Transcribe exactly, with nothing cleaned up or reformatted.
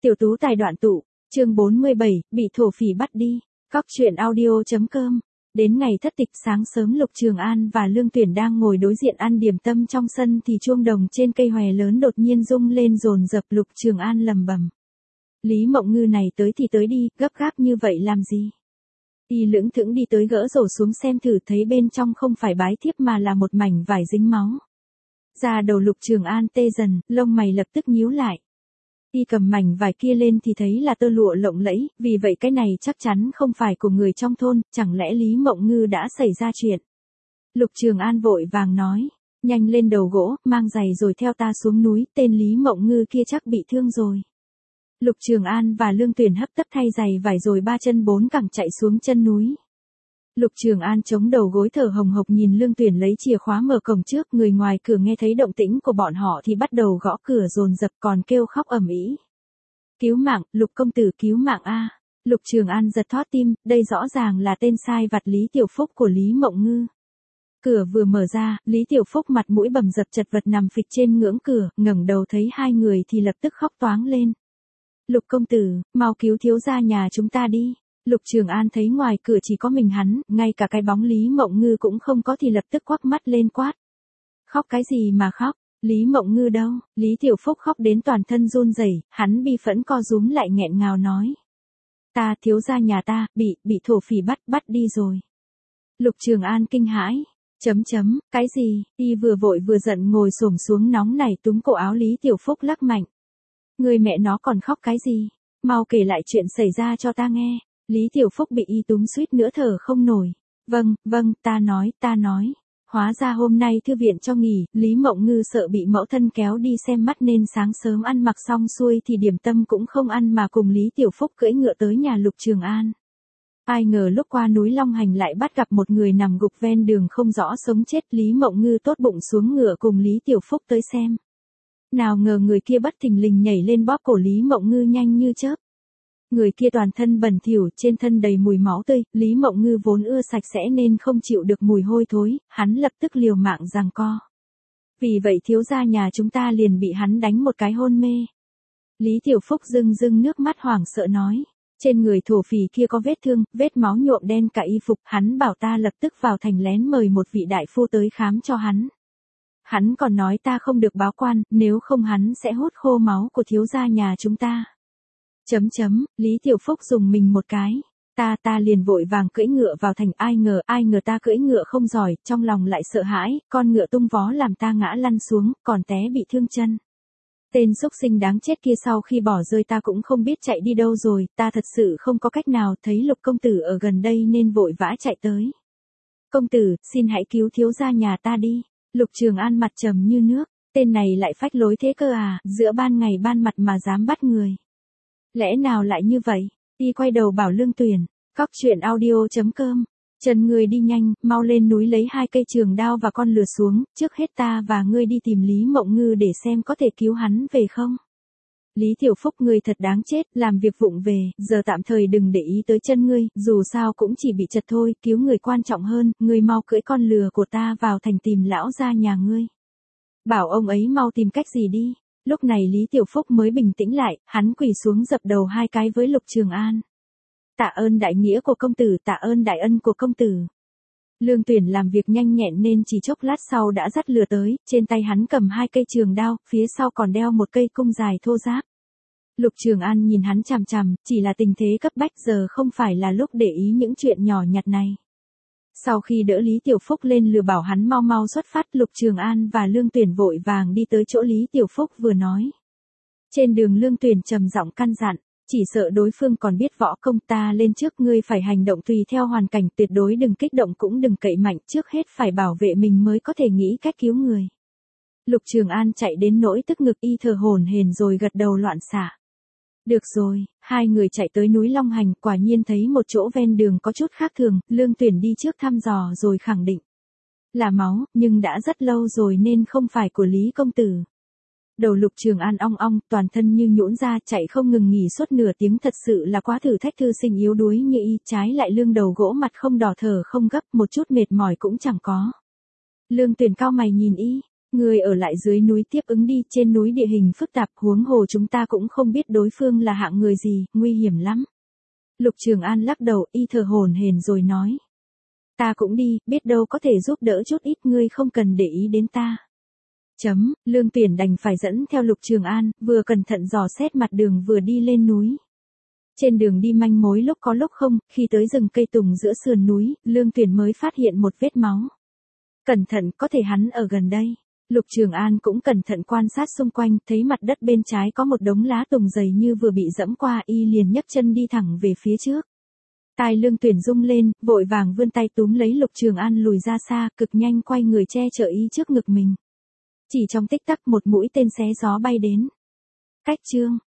Tiểu tú tài đoạn tụ, chương bốn mươi bảy, bị thổ phỉ bắt đi. Cóc truyện audio.com. Đến ngày thất tịch sáng sớm Lục Trường An và Lương Tuyển đang ngồi đối diện ăn điểm tâm trong sân thì chuông đồng trên cây hòe lớn đột nhiên rung lên dồn dập. Lục Trường An lầm bầm. Lý Mộng Ngư này tới thì tới đi, gấp gáp như vậy làm gì? Y lững thững đi tới gỡ rổ xuống xem thử, thấy bên trong không phải bái thiếp mà là một mảnh vải dính máu. Da đầu Lục Trường An tê dần, lông mày lập tức nhíu lại. Y cầm mảnh vải kia lên thì thấy là tơ lụa lộng lẫy, vì vậy cái này chắc chắn không phải của người trong thôn, chẳng lẽ Lý Mộng Ngư đã xảy ra chuyện. Lục Trường An vội vàng nói, nhanh lên đầu gỗ, mang giày rồi theo ta xuống núi, tên Lý Mộng Ngư kia chắc bị thương rồi. Lục Trường An và Lương Tuyển hấp tấp thay giày vải rồi ba chân bốn cẳng chạy xuống chân núi. Lục Trường An chống đầu gối thở hồng hộc nhìn Lương Tuyển lấy chìa khóa mở cổng trước, người ngoài cửa nghe thấy động tĩnh của bọn họ thì bắt đầu gõ cửa dồn dập còn kêu khóc ầm ĩ. Cứu mạng, Lục công tử cứu mạng a! Lục Trường An giật thót tim, đây rõ ràng là tên sai vặt Lý Tiểu Phúc của Lý Mộng Ngư. Cửa vừa mở ra, Lý Tiểu Phúc mặt mũi bầm dập chật vật nằm phịch trên ngưỡng cửa, ngẩng đầu thấy hai người thì lập tức khóc toáng lên. Lục công tử, mau cứu thiếu gia nhà chúng ta đi. Lục Trường An thấy ngoài cửa chỉ có mình hắn, ngay cả cái bóng Lý Mộng Ngư cũng không có thì lập tức quắc mắt lên quát. Khóc cái gì mà khóc, Lý Mộng Ngư đâu? Lý Tiểu Phúc khóc đến toàn thân run rẩy, hắn bi phẫn co rúm lại nghẹn ngào nói. Ta, thiếu gia nhà ta, bị, bị thổ phỉ bắt, bắt đi rồi. Lục Trường An kinh hãi, chấm chấm, cái gì? Y vừa vội vừa giận ngồi xổm xuống nóng nảy túm cổ áo Lý Tiểu Phúc lắc mạnh. Người mẹ nó còn khóc cái gì? Mau kể lại chuyện xảy ra cho ta nghe. Lý Tiểu Phúc bị y túm suýt nữa thở không nổi. Vâng, vâng, ta nói, ta nói. Hóa ra hôm nay thư viện cho nghỉ, Lý Mộng Ngư sợ bị mẫu thân kéo đi xem mắt nên sáng sớm ăn mặc xong xuôi thì điểm tâm cũng không ăn mà cùng Lý Tiểu Phúc cưỡi ngựa tới nhà Lục Trường An. Ai ngờ lúc qua núi Long Hành lại bắt gặp một người nằm gục ven đường không rõ sống chết. Lý Mộng Ngư tốt bụng xuống ngựa cùng Lý Tiểu Phúc tới xem. Nào ngờ người kia bất thình lình nhảy lên bóp cổ Lý Mộng Ngư nhanh như chớp. Người kia toàn thân bẩn thỉu, trên thân đầy mùi máu tươi, Lý Mộng Ngư vốn ưa sạch sẽ nên không chịu được mùi hôi thối, hắn lập tức liều mạng giằng co. Vì vậy thiếu gia nhà chúng ta liền bị hắn đánh một cái hôn mê. Lý Tiểu Phúc rưng rưng nước mắt hoảng sợ nói, trên người thổ phỉ kia có vết thương, vết máu nhuộm đen cả y phục, hắn bảo ta lập tức vào thành lén mời một vị đại phu tới khám cho hắn. Hắn còn nói ta không được báo quan, nếu không hắn sẽ hút khô máu của thiếu gia nhà chúng ta. Chấm chấm, Lý Tiểu Phúc dùng mình một cái. Ta ta liền vội vàng cưỡi ngựa vào thành, ai ngờ, ai ngờ ta cưỡi ngựa không giỏi, trong lòng lại sợ hãi, con ngựa tung vó làm ta ngã lăn xuống, còn té bị thương chân. Tên xúc sinh đáng chết kia sau khi bỏ rơi ta cũng không biết chạy đi đâu rồi, ta thật sự không có cách nào, thấy Lục công tử ở gần đây nên vội vã chạy tới. Công tử, xin hãy cứu thiếu gia nhà ta đi. Lục Trường An mặt trầm như nước, tên này lại phách lối thế cơ à, giữa ban ngày ban mặt mà dám bắt người. Lẽ nào lại như vậy? Y quay đầu bảo Lương Tuyển, cóc truyện audio.com. Trần người đi nhanh, mau lên núi lấy hai cây trường đao và con lừa xuống, trước hết ta và ngươi đi tìm Lý Mộng Ngư để xem có thể cứu hắn về không. Lý Tiểu Phúc ngươi thật đáng chết, làm việc vụng về, giờ tạm thời đừng để ý tới chân ngươi, dù sao cũng chỉ bị chật thôi, cứu người quan trọng hơn, ngươi mau cưỡi con lừa của ta vào thành tìm lão gia nhà ngươi. Bảo ông ấy mau tìm cách gì đi. Lúc này Lý Tiểu Phúc mới bình tĩnh lại, hắn quỳ xuống dập đầu hai cái với Lục Trường An. Tạ ơn đại nghĩa của công tử, tạ ơn đại ân của công tử. Lương Tuyển làm việc nhanh nhẹn nên chỉ chốc lát sau đã dắt lừa tới, trên tay hắn cầm hai cây trường đao, phía sau còn đeo một cây cung dài thô ráp. Lục Trường An nhìn hắn chằm chằm, chỉ là tình thế cấp bách giờ không phải là lúc để ý những chuyện nhỏ nhặt này. Sau khi đỡ Lý Tiểu Phúc lên lừa bảo hắn mau mau xuất phát, Lục Trường An và Lương Tuyển vội vàng đi tới chỗ Lý Tiểu Phúc vừa nói. Trên đường Lương Tuyển trầm giọng căn dặn, chỉ sợ đối phương còn biết võ công, ta lên trước, ngươi phải hành động tùy theo hoàn cảnh, tuyệt đối đừng kích động cũng đừng cậy mạnh, trước hết phải bảo vệ mình mới có thể nghĩ cách cứu người. Lục Trường An chạy đến nỗi tức ngực, y thở hổn hển rồi gật đầu loạn xạ. Được rồi, hai người chạy tới núi Long Hành, quả nhiên thấy một chỗ ven đường có chút khác thường, Lương Tuyển đi trước thăm dò rồi khẳng định. Là máu, nhưng đã rất lâu rồi nên không phải của Lý công tử. Đầu Lục Trường An ong ong, toàn thân như nhũn ra, chạy không ngừng nghỉ suốt nửa tiếng, thật sự là quá thử thách thư sinh yếu đuối như y, trái lại Lương đầu gỗ mặt không đỏ thở không gấp, một chút mệt mỏi cũng chẳng có. Lương Tuyển cao mày nhìn y, Ngươi ở lại dưới núi tiếp ứng đi, trên núi địa hình phức tạp, huống hồ chúng ta cũng không biết đối phương là hạng người gì, nguy hiểm lắm. Lục Trường An lắc đầu, y thở hổn hển rồi nói. Ta cũng đi, biết đâu có thể giúp đỡ chút ít, ngươi không cần để ý đến ta. Chấm, Lương Tuyển đành phải dẫn theo Lục Trường An, vừa cẩn thận dò xét mặt đường vừa đi lên núi. Trên đường đi manh mối lúc có lúc không, khi tới rừng cây tùng giữa sườn núi, Lương Tuyển mới phát hiện một vết máu. Cẩn thận, có thể hắn ở gần đây. Lục Trường An cũng cẩn thận quan sát xung quanh, thấy mặt đất bên trái có một đống lá tùng dày như vừa bị dẫm qua, y liền nhấc chân đi thẳng về phía trước. Tai Lương Tuyển rung lên, vội vàng vươn tay túm lấy Lục Trường An lùi ra xa, cực nhanh quay người che chở y trước ngực mình. Chỉ trong tích tắc một mũi tên xé gió bay đến. Cách chương